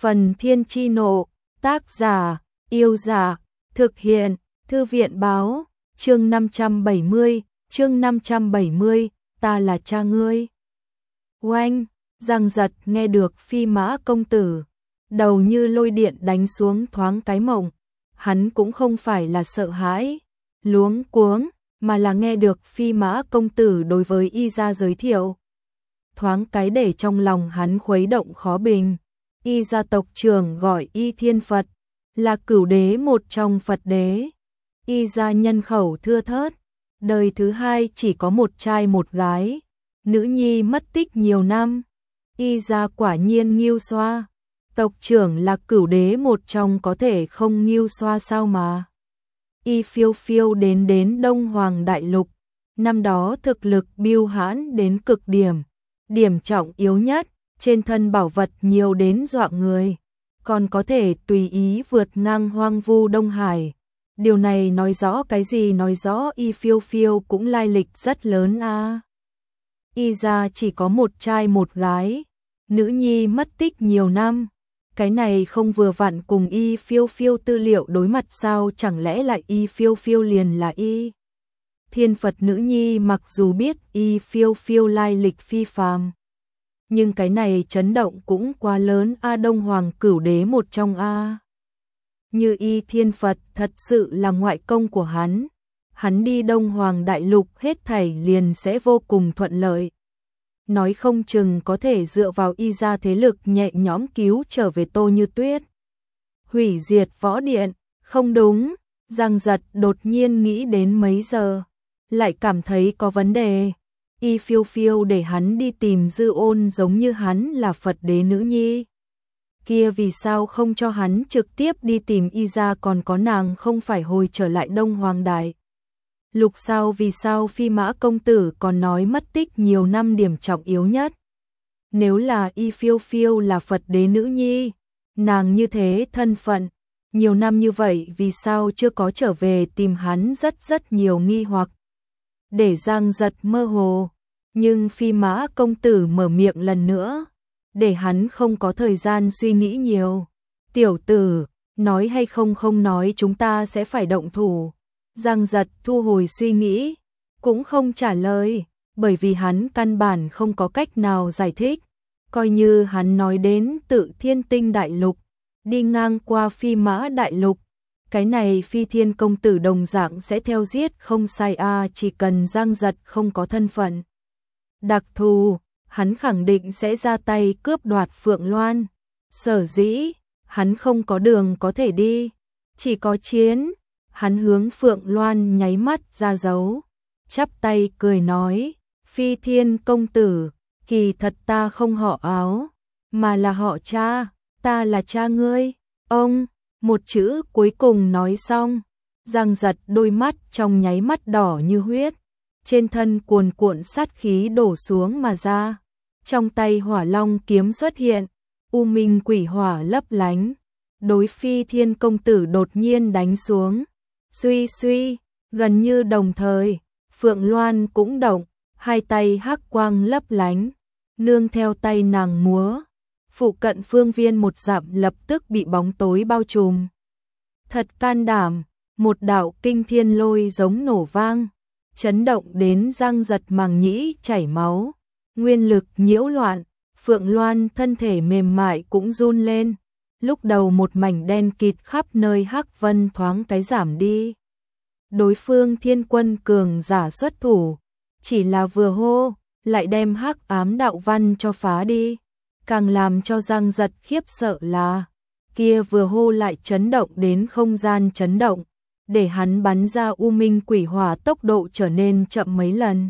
Phần Thiên Chi Nộ, tác giả, Yêu Dạ, thực hiện, Thư viện Báo, chương 570, ta là cha ngươi. Oanh, Giang Giật nghe được Phi Mã công tử, đầu như lôi điện đánh xuống thoáng cái mộng, hắn cũng không phải là sợ hãi, luống cuống, mà là nghe được Phi Mã công tử đối với y gia giới thiệu. Thoáng cái để trong lòng hắn khuấy động khó bình. Y gia tộc trưởng gọi Y Thiên Phật, là cửu đế một trong Phật đế. Y gia nhân khẩu thưa thớt, đời thứ hai chỉ có một trai một gái, nữ nhi mất tích nhiều năm. Y gia quả nhiên nghiêu xoa, tộc trưởng là cửu đế một trong có thể không nghiêu xoa sao mà. Y phiêu phiêu đến Đông Hoàng Đại Lục, năm đó thực lực biêu hãn đến cực điểm, điểm trọng yếu nhất, trên thân bảo vật nhiều đến dọa người, còn có thể tùy ý vượt ngang hoang vu Đông Hải. Điều này nói rõ cái gì? Nói rõ Y phiêu phiêu cũng lai lịch rất lớn a. Y gia chỉ có một trai một gái, nữ nhi mất tích nhiều năm. Cái này không vừa vặn cùng Y phiêu phiêu tư liệu đối mặt sao? Chẳng lẽ lại Y phiêu phiêu liền là Y Thiên Phật nữ nhi? Mặc dù biết Y phiêu phiêu lai lịch phi phàm, nhưng cái này chấn động cũng quá lớn a. Đông Hoàng cửu đế một trong a. Như Y Thiên Phật thật sự là ngoại công của hắn đi Đông Hoàng Đại Lục hết thảy liền sẽ vô cùng thuận lợi. Nói không chừng có thể dựa vào Y gia thế lực nhẹ nhõm cứu trở về Tô Như Tuyết. Hủy diệt võ điện, không đúng, Giang Giật đột nhiên nghĩ đến mấy giờ, lại cảm thấy có vấn đề. Y phiêu phiêu để hắn đi tìm Dư Ôn giống như hắn là Phật đế nữ nhi. Kia vì sao không cho hắn trực tiếp đi tìm Y gia, còn có nàng không phải hồi trở lại Đông Hoàng Đại Lục sao? Vì sao Phi Mã công tử còn nói mất tích nhiều năm điểm trọng yếu nhất? Nếu là Y phiêu phiêu là Phật đế nữ nhi, nàng như thế thân phận, nhiều năm như vậy vì sao chưa có trở về tìm hắn? Rất nhiều nghi hoặc để Giang Giật mơ hồ, nhưng Phi Mã công tử mở miệng lần nữa, để hắn không có thời gian suy nghĩ nhiều. Tiểu tử, nói hay không nói chúng ta sẽ phải động thủ. Giang Giật thu hồi suy nghĩ, cũng không trả lời, bởi vì hắn căn bản không có cách nào giải thích. Coi như hắn nói đến Tự Thiên Tinh Đại Lục, đi ngang qua Phi Mã Đại Lục, cái này Phi Thiên công tử đồng dạng sẽ theo giết không sai a. Chỉ cần Giang Giật không có thân phận đặc thù, hắn khẳng định sẽ ra tay cướp đoạt Phượng Loan. Sở dĩ hắn không có đường có thể đi, chỉ có chiến. Hắn hướng Phượng Loan nháy mắt ra dấu, chắp tay cười nói, Phi Thiên công tử, kỳ thật ta không họ Áo, mà là họ Cha, ta là cha ngươi. Ông, một chữ cuối cùng nói xong, Giang Giật đôi mắt trong nháy mắt đỏ như huyết, trên thân cuồn cuộn sát khí đổ xuống mà ra, trong tay Hỏa Long kiếm xuất hiện, u minh quỷ hỏa lấp lánh, đối Phi Thiên công tử đột nhiên đánh xuống. Suy, gần như đồng thời, Phượng Loan cũng động, hai tay hắc quang lấp lánh, nương theo tay nàng múa, phụ cận phương viên một dặm lập tức bị bóng tối bao trùm. Thật can đảm, một đạo kinh thiên lôi giống nổ vang, chấn động đến Giang Giật màng nhĩ chảy máu, nguyên lực nhiễu loạn, Phượng Loan thân thể mềm mại cũng run lên. Lúc đầu một mảnh đen kịt khắp nơi hắc vân thoáng cái giảm đi. Đối phương Thiên Quân cường giả xuất thủ, chỉ là vừa hô, lại đem hắc ám đạo văn cho phá đi. Càng làm cho Giang Giật khiếp sợ là, kia vừa hô lại chấn động đến không gian chấn động, để hắn bắn ra u minh quỷ hỏa tốc độ trở nên chậm mấy lần.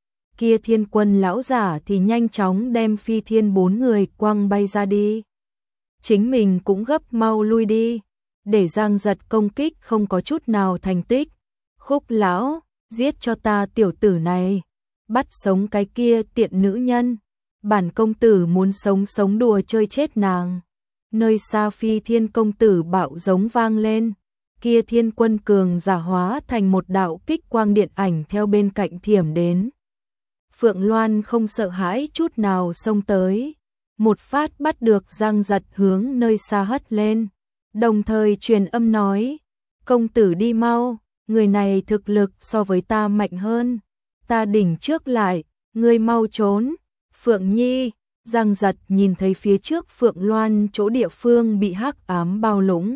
Kia Thiên Quân lão giả thì nhanh chóng đem Phi Thiên bốn người quăng bay ra đi. Chính mình cũng gấp mau lui đi, để Giang Giật công kích không có chút nào thành tích. Khúc lão, giết cho ta tiểu tử này, bắt sống cái kia tiện nữ nhân, bản công tử muốn sống đùa chơi chết nàng. Nơi xa Phi Thiên công tử bạo giống vang lên, kia Thiên Quân cường giả hóa thành một đạo kích quang điện ảnh theo bên cạnh thiểm đến. Phượng Loan không sợ hãi chút nào xông tới, một phát bắt được Giang Giật hướng nơi xa hất lên, đồng thời truyền âm nói, công tử đi mau, người này thực lực so với ta mạnh hơn, ta đỉnh trước lại, ngươi mau trốn. Phượng Nhi, Giang Giật nhìn thấy phía trước Phượng Loan chỗ địa phương bị hắc ám bao lũng.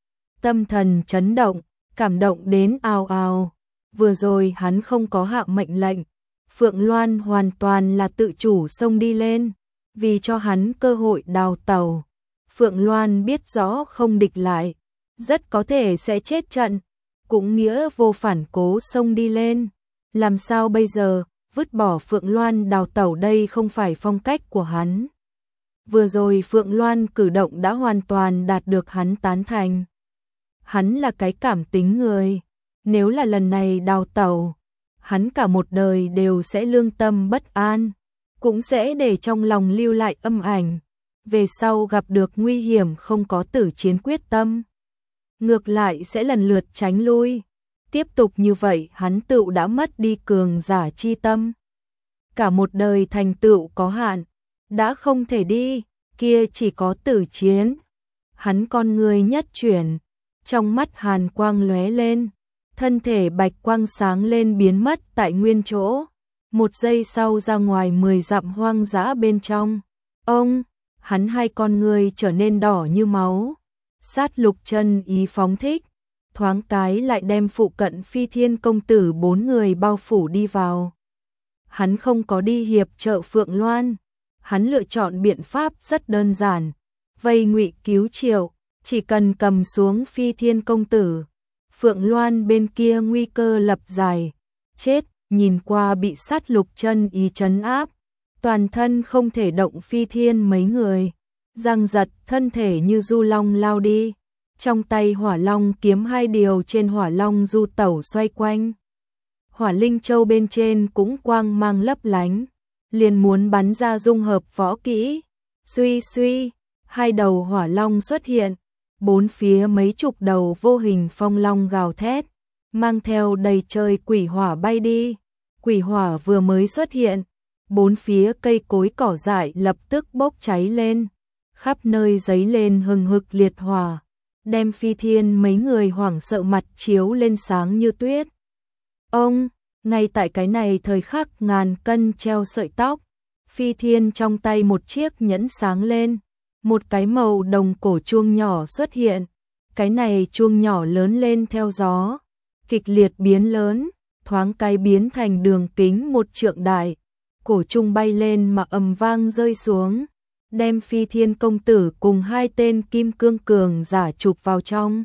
Tâm thần chấn động, cảm động đến ào ào. Vừa rồi hắn không có hạ mệnh lệnh, Phượng Loan hoàn toàn là tự chủ xông đi lên, vì cho hắn cơ hội đào tẩu. Phượng Loan biết rõ không địch lại, rất có thể sẽ chết trận, cũng nghĩa vô phản cố xông đi lên. Làm sao bây giờ, vứt bỏ Phượng Loan đào tẩu đây không phải phong cách của hắn. Vừa rồi Phượng Loan cử động đã hoàn toàn đạt được hắn tán thành. Hắn là cái cảm tính người, nếu là lần này đào tẩu, hắn cả một đời đều sẽ lương tâm bất an, cũng sẽ để trong lòng lưu lại âm ảnh, về sau gặp được nguy hiểm không có tử chiến quyết tâm. Ngược lại sẽ lần lượt tránh lui, tiếp tục như vậy hắn tựu đã mất đi cường giả chi tâm. Cả một đời thành tựu có hạn, đã không thể đi, kia chỉ có tử chiến. Hắn con người nhất chuyển, trong mắt hàn quang lóe lên, thân thể bạch quang sáng lên biến mất tại nguyên chỗ. Một giây sau ra ngoài 10 dặm hoang dã bên trong. Ông, hắn hai con người trở nên đỏ như máu. Sát lục chân ý phóng thích, thoáng cái lại đem phụ cận Phi Thiên công tử 4 người bao phủ đi vào. Hắn không có đi hiệp trợ Phượng Loan, hắn lựa chọn biện pháp rất đơn giản, vây ngụy cứu Triệu, chỉ cần cầm xuống Phi Thiên công tử, Phượng Loan bên kia nguy cơ lập dài, chết, nhìn qua bị sát lục chân ý trấn áp, toàn thân không thể động Phi Thiên mấy người. Giang Giật thân thể như du long lao đi, trong tay hỏa long kiếm hai điều trên hỏa long du tẩu xoay quanh. Hỏa linh châu bên trên cũng quang mang lấp lánh, liền muốn bắn ra dung hợp võ kỹ. Suy suy, hai đầu hỏa long xuất hiện, bốn phía mấy chục đầu vô hình phong long gào thét, mang theo đầy trời quỷ hỏa bay đi. Quỷ hỏa vừa mới xuất hiện, bốn phía cây cối cỏ dại lập tức bốc cháy lên, khắp nơi giấy lên hừng hực liệt hỏa, đem Phi Thiên mấy người hoảng sợ mặt chiếu lên sáng như tuyết. Ông, ngay tại cái này thời khắc ngàn cân treo sợi tóc, Phi Thiên trong tay một chiếc nhẫn sáng lên, một cái màu đồng cổ chuông nhỏ xuất hiện, cái này chuông nhỏ lớn lên theo gió, kịch liệt biến lớn, thoáng cái biến thành đường kính 1 trượng đại, cổ chuông bay lên mà ầm vang rơi xuống, đem Phi Thiên công tử cùng hai tên kim cương cường giả chụp vào trong.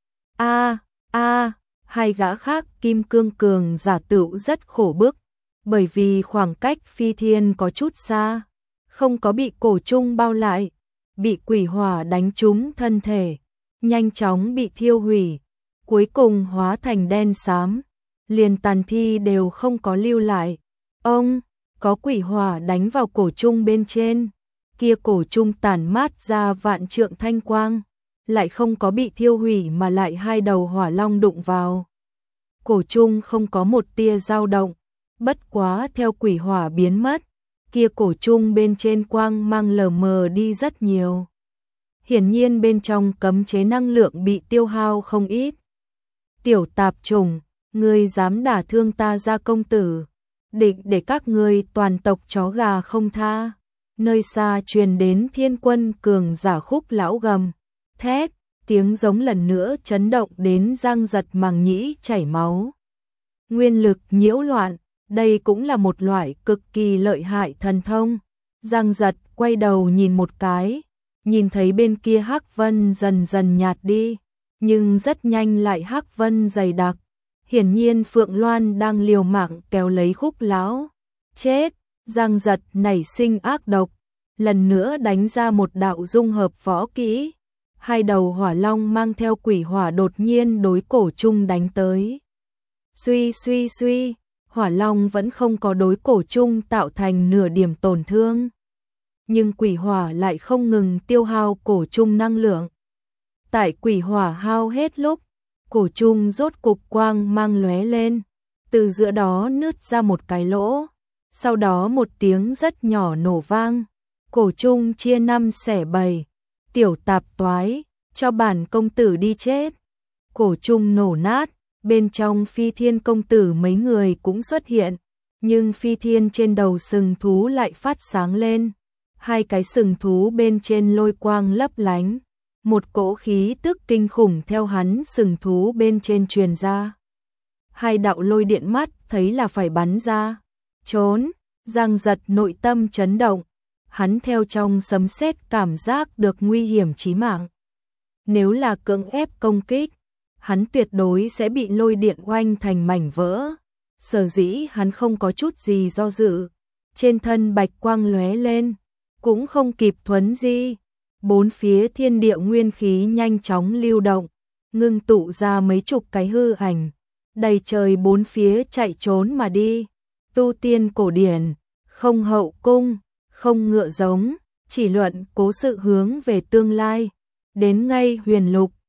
Hai gã khác kim cương cường giả tựu rất khổ bức, bởi vì khoảng cách Phi Thiên có chút xa, không có bị cổ chuông bao lại, bị quỷ hỏa đánh trúng thân thể, nhanh chóng bị thiêu hủy, cuối cùng hóa thành đen xám, liền tàn thi đều không có lưu lại. Ông, có quỷ hỏa đánh vào cổ chuông bên trên, kia cổ chuông tản mát ra vạn trượng thanh quang, lại không có bị thiêu hủy mà lại hai đầu hỏa long đụng vào. Cổ chuông không có một tia dao động, bất quá theo quỷ hỏa biến mất, kia cổ chuông bên trên quang mang lờ mờ đi rất nhiều. Hiển nhiên bên trong cấm chế năng lượng bị tiêu hao không ít. Tiểu tạp chủng, ngươi dám đả thương ta gia công tử, định để các ngươi toàn tộc chó gà không tha. Nơi xa truyền đến thiên quân cường giả khúc lão gầm thét, tiếng giống lần nữa chấn động đến Giang Giật màng nhĩ chảy máu. Nguyên lực nhiễu loạn, đây cũng là một loại cực kỳ lợi hại thần thông. Giang Giật quay đầu nhìn một cái, nhìn thấy bên kia hắc vân dần dần nhạt đi, nhưng rất nhanh lại hắc vân dày đặc. Hiển nhiên Phượng Loan đang liều mạng kéo lấy khúc lão. Chết! Giang Giật nảy sinh ác độc, lần nữa đánh ra một đạo dung hợp võ kỹ. Hai đầu hỏa long mang theo quỷ hỏa đột nhiên đối cổ chung đánh tới. Suy suy suy, hỏa long vẫn không có đối cổ chung tạo thành nửa điểm tổn thương. Nhưng quỷ hỏa lại không ngừng tiêu hao cổ chung năng lượng. Tại quỷ hỏa hao hết lúc, cổ chung rốt cục quang mang lóe lên, từ giữa đó nứt ra một cái lỗ. Sau đó một tiếng rất nhỏ nổ vang, Cổ trung chia 5/7, tiểu tạp toái, cho bản công tử đi chết. Cổ trung nổ nát, bên trong Phi Thiên công tử mấy người cũng xuất hiện, nhưng Phi Thiên trên đầu sừng thú lại phát sáng lên, hai cái sừng thú bên trên lôi quang lấp lánh, một cỗ khí tức kinh khủng theo hắn sừng thú bên trên truyền ra. Hai đạo lôi điện mắt thấy là phải bắn ra, trốn, Giang Giật nội tâm chấn động, hắn theo trong sấm sét cảm giác được nguy hiểm chí mạng. Nếu là cưỡng ép công kích, hắn tuyệt đối sẽ bị lôi điện oanh thành mảnh vỡ. Sở dĩ hắn không có chút gì do dự, trên thân bạch quang lóe lên, cũng không kịp thuấn di. Bốn phía thiên địa nguyên khí nhanh chóng lưu động, ngưng tụ ra mấy chục cái hư ảnh, đầy trời bốn phía chạy trốn mà đi. Tu tiên cổ điển, không hậu cung, không ngựa giống, chỉ luận cố sự hướng về tương lai. Đến ngay huyền lục,